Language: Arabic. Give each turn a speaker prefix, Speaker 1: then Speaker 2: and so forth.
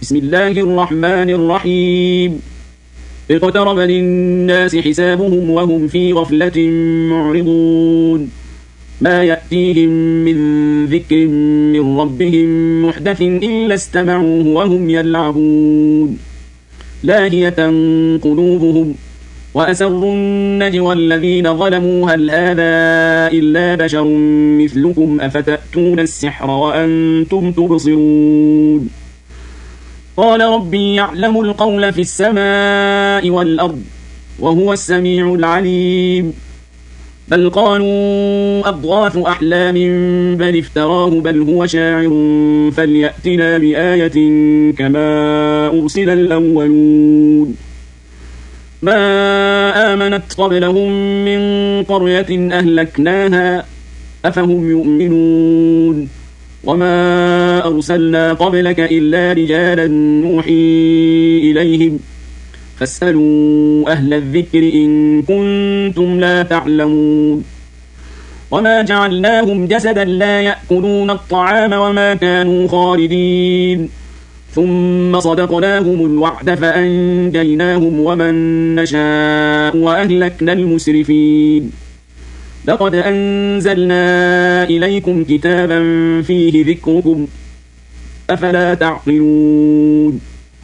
Speaker 1: بسم الله الرحمن الرحيم اقترب للناس حسابهم وهم في غفلة معرضون ما يأتيهم من ذكر من ربهم محدث إلا استمعوه وهم يلعبون لاهية قلوبهم وأسروا النجوى الذين ظلموا هل هذا إلا بشر مثلكم أفتأتون السحر وأنتم تبصرون قال ربي يعلم القول في السماء والأرض وهو السميع العليم بل قالوا أضغاث أحلام بل افتراه بل هو شاعر فليأتنا بآية كما أرسل الأولون ما آمنت قبلهم من قرية أهلكناها أفهم يؤمنون وما أرسلنا قبلك إلا رجالا نوحي إليهم فاسألوا أهل الذكر إن كنتم لا تعلمون وما جعلناهم جسدا لا يأكلون الطعام وما كانوا خالدين ثم صدقناهم الوعد فأنجيناهم ومن نشاء وأهلكنا المسرفين لقد أنزلنا إليكم كتابا فيه ذكركم أفلا تعقلون